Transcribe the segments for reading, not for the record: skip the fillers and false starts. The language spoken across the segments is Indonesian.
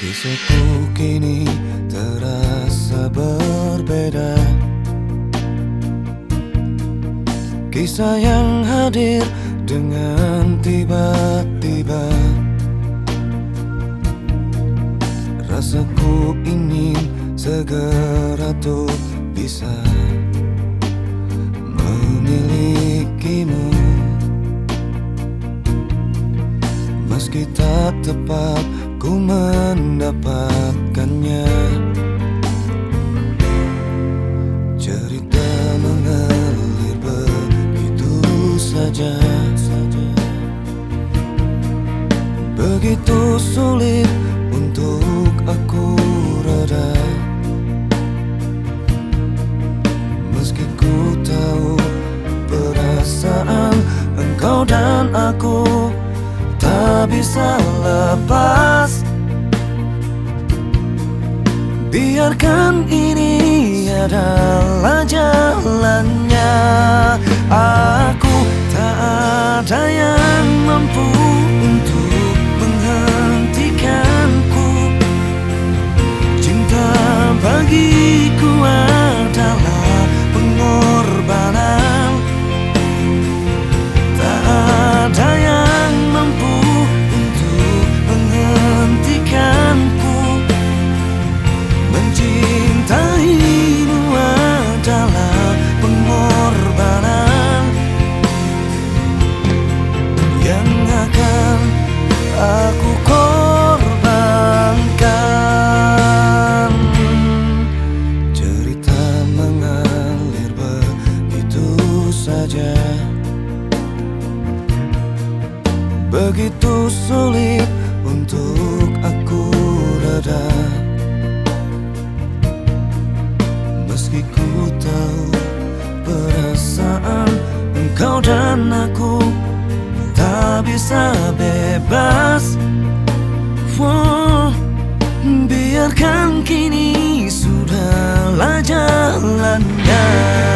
Kisahku kini terasa berbeda. Kisah yang hadir dengan tiba-tiba. Rasaku ingin segera tuh bisa memilikimu, meski tak tepat ku mendapatkannya. Cerita mengalir begitu saja, begitu sulit untuk aku reda. Meski ku tahu perasaan engkau dan aku tak bisa lepas. Biarkan ini adalah jalannya. Aku tak ada yang mampu untuk menghentikanku. Cinta bagiku adalah pengorbanan. Tak ada yang mampu untuk menghentikanku. Mencintaimu adalah pengorbanan yang akan aku korbankan. Cerita mengalir begitu saja, begitu sulit untuk aku reda. Meski ku tahu perasaan engkau dan aku tak bisa bebas. Biarkan kini sudahlah jalannya.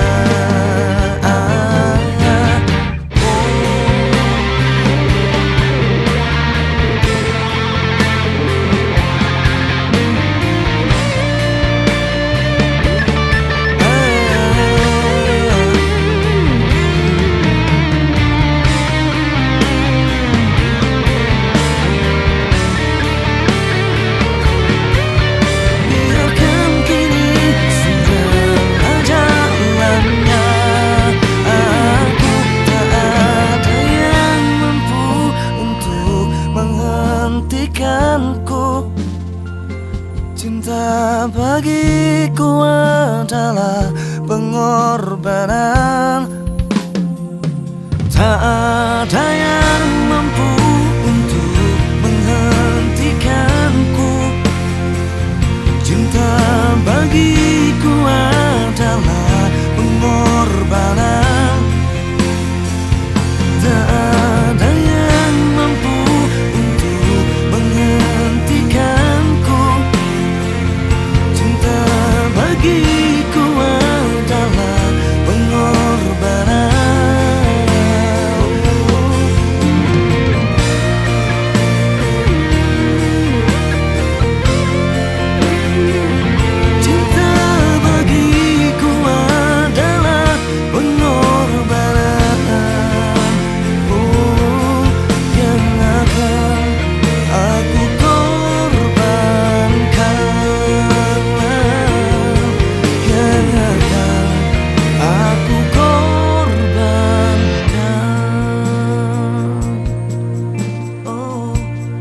Cinta bagiku adalah pengorbanan. Tak ada yang mampu untuk menghentikanku. Cinta bagiku adalah